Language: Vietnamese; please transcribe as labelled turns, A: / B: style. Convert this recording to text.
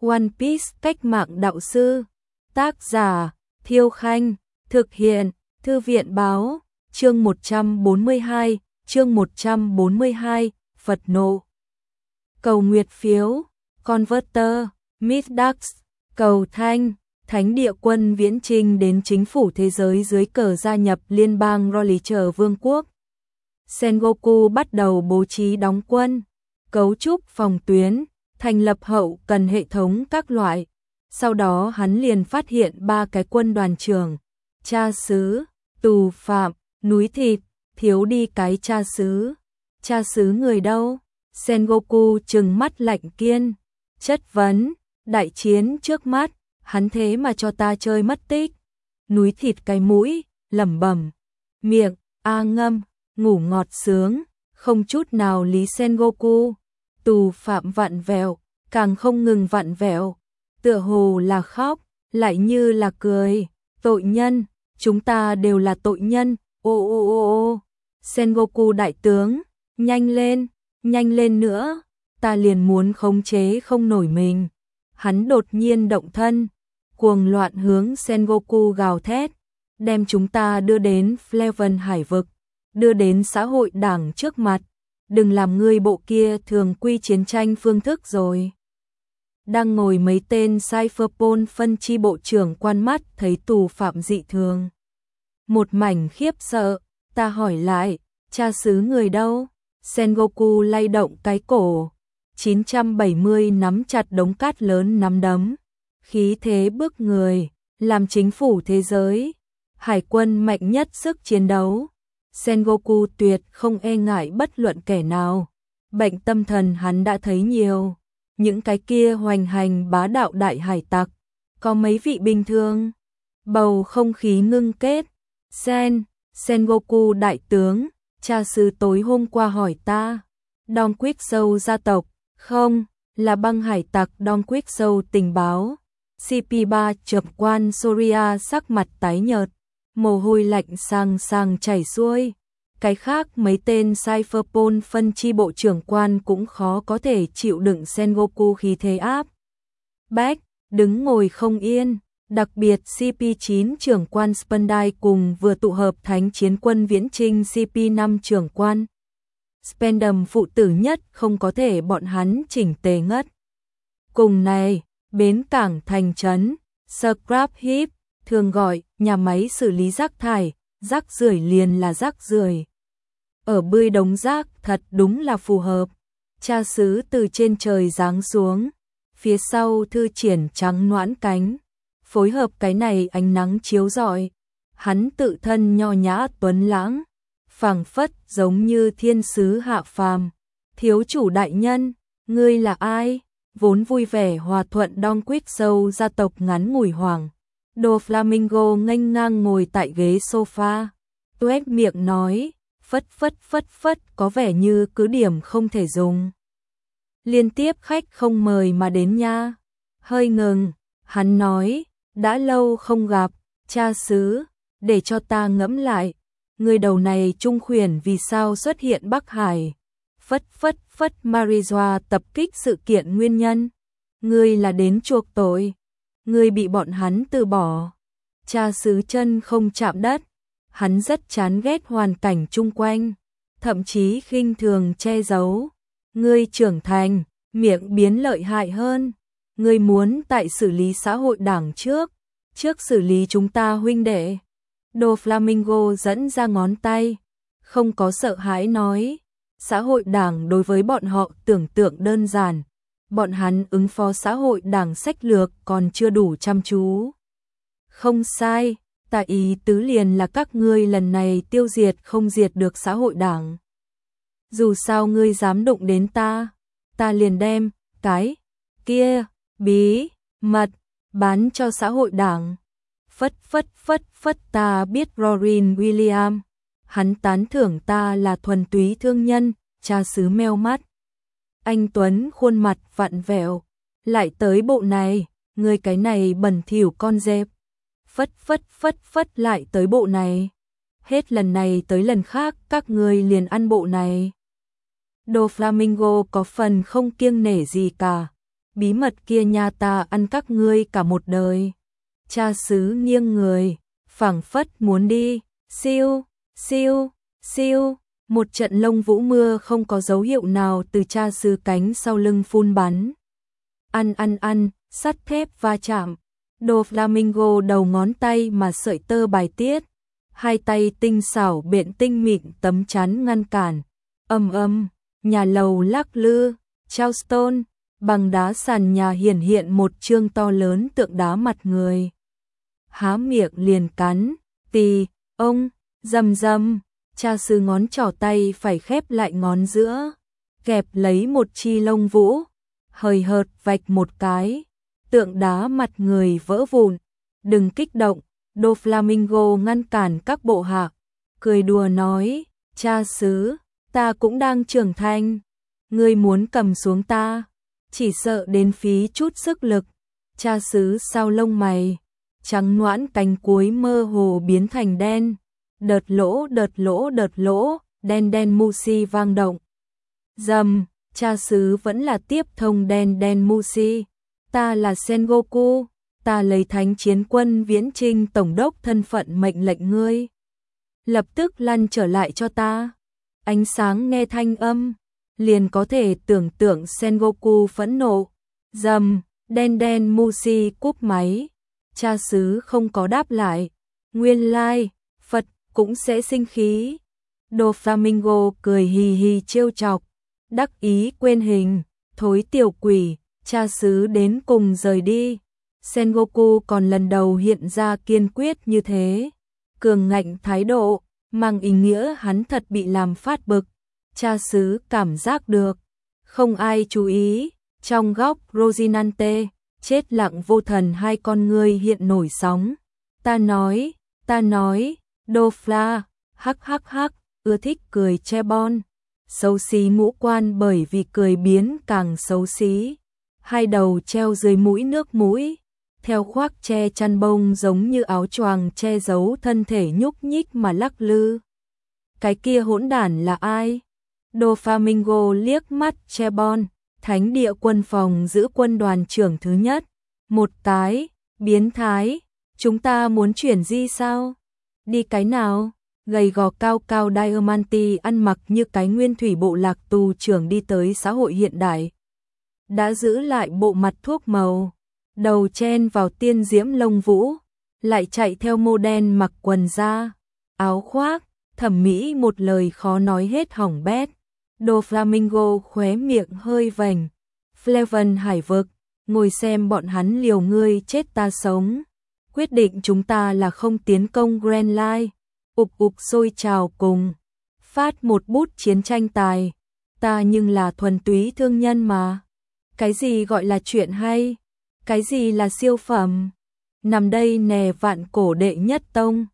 A: One Piece cách mạng đạo sư. Tác giả Thiêu Khanh. Thực hiện Thư viện Báo. Chương 142. Chương 142. Phật nộ. Cầu nguyệt phiếu. Converter. Midax. Cầu thanh. Thánh địa quân viễn chinh đến chính phủ thế giới dưới cờ gia nhập liên bang Roller Vương quốc. Sengoku bắt đầu bố trí đóng quân, cấu trúc phòng tuyến, thành lập hậu cần hệ thống các loại. Sau đó hắn liền phát hiện 3 cái quân đoàn trưởng, cha xứ, tù phạm, núi thịt, thiếu đi cái cha xứ. Cha xứ người đâu? Sengoku trừng mắt lạnh kiên, chất vấn, đại chiến trước mắt, hắn thế mà cho ta chơi mất tích. Núi thịt cái mũi, lẩm bẩm, miệng, ngâm, ngủ ngọt sướng, không chút nào lý Sengoku. Tù phạm vặn vẹo, càng không ngừng vặn vẹo, tựa hồ là khóc, lại như là cười. Tội nhân, chúng ta đều là tội nhân. Ô. Sengoku đại tướng, nhanh lên nữa, ta liền muốn khống chế không nổi mình. Hắn đột nhiên động thân, cuồng loạn hướng Sengoku gào thét, đem chúng ta đưa đến Fleven hải vực, đưa đến xã hội đảng trước mặt. Đừng làm ngươi bộ kia thường quy chiến tranh phương thức rồi. Đang ngồi mấy tên Cypherpol phân chi bộ trưởng quan mắt thấy tù phạm dị thường. Một mảnh khiếp sợ, ta hỏi lại, cha xứ người đâu? Sengoku lay động cái cổ, 970 nắm chặt đống cát lớn nắm đấm, khí thế bức người, làm chính phủ thế giới, hải quân mạnh nhất sức chiến đấu. Sengoku tuyệt không e ngại bất luận kẻ nào. Bệnh tâm thần hắn đã thấy nhiều. Những cái kia hoành hành bá đạo đại hải tặc, có mấy vị bình thường. Bầu không khí ngưng kết. Sengoku đại tướng, cha xứ tối hôm qua hỏi ta. Don Quixote gia tộc, không, là băng hải tặc Don Quixote tình báo. CP3 chợp quan Soria sắc mặt tái nhợt, mồ hôi lạnh sàng chảy xuôi. Cái khác mấy tên Cypherpol phân chi bộ trưởng quan cũng khó có thể chịu đựng Sengoku khí thế áp bách, đứng ngồi không yên. Đặc biệt CP9 trưởng quan Spandai cùng vừa tụ hợp thánh chiến quân viễn chinh CP5 trưởng quan Spendam phụ tử nhất không có thể bọn hắn chỉnh tề ngất. Cùng này, bến cảng thành trấn, Scrap Heap, thường gọi nhà máy xử lý rác thải, rác rưởi liền là rác rưởi. Ở bươi đống rác thật đúng là phù hợp. Cha xứ từ trên trời giáng xuống, phía sau thư triển trắng noãn cánh, phối hợp cái này ánh nắng chiếu rọi, hắn tự thân nho nhã tuấn lãng, phảng phất giống như thiên sứ hạ phàm. Thiếu chủ đại nhân, ngươi là ai? Vốn vui vẻ hòa thuận Don Quixote gia tộc ngắn ngủi hoảng. Doflamingo nghênh ngang ngồi tại ghế sofa, tuét miệng nói, phất, có vẻ như cứ điểm không thể dùng. Liên tiếp khách không mời mà đến nha. Hơi ngừng, hắn nói, đã lâu không gặp, cha xứ, để cho ta ngẫm lại, người đầu này trung khuyển vì sao xuất hiện Bắc Hải. Phất, Marijoa tập kích sự kiện nguyên nhân. Ngươi là đến chuộc tội. Ngươi bị bọn hắn từ bỏ. Cha xứ chân không chạm đất. Hắn rất chán ghét hoàn cảnh chung quanh, thậm chí khinh thường che giấu. Ngươi trưởng thành, miệng biến lợi hại hơn. Ngươi muốn tại xử lý xã hội đảng trước xử lý chúng ta huynh đệ. Doflamingo dẫn ra ngón tay, không có sợ hãi nói, xã hội đảng đối với bọn họ tưởng tượng đơn giản. Bọn hắn ứng phó xã hội đảng sách lược còn chưa đủ chăm chú. Không sai, ta ý tứ liền là các ngươi lần này tiêu diệt không diệt được xã hội đảng. Dù sao ngươi dám đụng đến ta liền đem cái kia bí mật bán cho xã hội đảng. Phất, ta biết Rorin William, hắn tán thưởng ta là thuần túy thương nhân. Cha xứ meo mắt, anh tuấn khuôn mặt vặn vẹo, lại tới bộ này, ngươi cái này bẩn thỉu con dẹp. Phất lại tới bộ này, hết lần này tới lần khác các ngươi liền ăn bộ này. Doflamingo có phần không kiêng nể gì cả, bí mật kia nha ta ăn các ngươi cả một đời. Cha xứ nghiêng người, phảng phất muốn đi, siêu, siêu, siêu, một trận lông vũ mưa không có dấu hiệu nào từ cha xứ cánh sau lưng phun bắn. Ăn, sắt thép va chạm, Doflamingo đầu ngón tay mà sợi tơ bài tiết, hai tay tinh xảo biện tinh mịn tấm chắn ngăn cản. Nhà lầu lắc lư, Charleston, bằng đá sàn nhà hiển hiện một chương to lớn tượng đá mặt người. Há miệng liền cắn, ông, rầm, cha xứ ngón trỏ tay phải khép lại ngón giữa, kẹp lấy một chi lông vũ, hời hợt vạch một cái, tượng đá mặt người vỡ vụn. Đừng kích động, Doflamingo ngăn cản các bộ hạ, cười đùa nói, cha xứ, ta cũng đang trưởng thành, ngươi muốn cầm xuống ta, chỉ sợ đến phí chút sức lực. Cha xứ sao lông mày, trắng noãn cánh cuối mơ hồ biến thành đen, đợt lỗ, đen musi vang động. Dầm, cha xứ vẫn là tiếp thông đen musi, ta là Sengoku, ta lấy thánh chiến quân viễn trinh tổng đốc thân phận mệnh lệnh ngươi. Lập tức lăn trở lại cho ta. Ánh sáng nghe thanh âm, liền có thể tưởng tượng Sengoku phẫn nộ. Dầm, đen musi cúp máy. Cha xứ không có đáp lại. Nguyên lai, Phật cũng sẽ sinh khí. Doflamingo cười hì hì trêu chọc, đắc ý quên hình, thối tiểu quỷ, cha xứ đến cùng rời đi. Sengoku còn lần đầu hiện ra kiên quyết như thế, cường ngạnh thái độ, mang ý nghĩa hắn thật bị làm phát bực. Cha xứ cảm giác được, không ai chú ý, trong góc Rosinante, chết lặng vô thần hai con ngươi hiện nổi sóng. Ta nói, Dofla, hắc, ưa thích cười che bon, xấu xí ngũ quan bởi vì cười biến càng xấu xí, hai đầu treo dưới mũi nước mũi, theo khoác che chăn bông giống như áo choàng che giấu thân thể nhúc nhích mà lắc lư. Cái kia hỗn đản là ai? Doflamingo liếc mắt Chebon, thánh địa quân phòng giữ quân đoàn trưởng thứ nhất. Một cái, biến thái, chúng ta muốn chuyển di sao? Đi cái nào? Gầy gò cao Diamanti ăn mặc như cái nguyên thủy bộ lạc tù trưởng đi tới xã hội hiện đại. Đã giữ lại bộ mặt thuốc màu, đầu chen vào tiên diễm lông vũ, lại chạy theo mô đen mặc quần da, áo khoác, thẩm mỹ một lời khó nói hết hỏng bét. Doflamingo khóe miệng hơi vành. Fleven hải vực, ngồi xem bọn hắn liều ngươi chết ta sống. Quyết định chúng ta là không tiến công Grand Line. Ục sôi trào cùng. Phát một bút chiến tranh tài. Ta nhưng là thuần túy thương nhân mà. Cái gì gọi là chuyện hay? Cái gì là siêu phẩm? Nằm đây nè vạn cổ đệ nhất tông.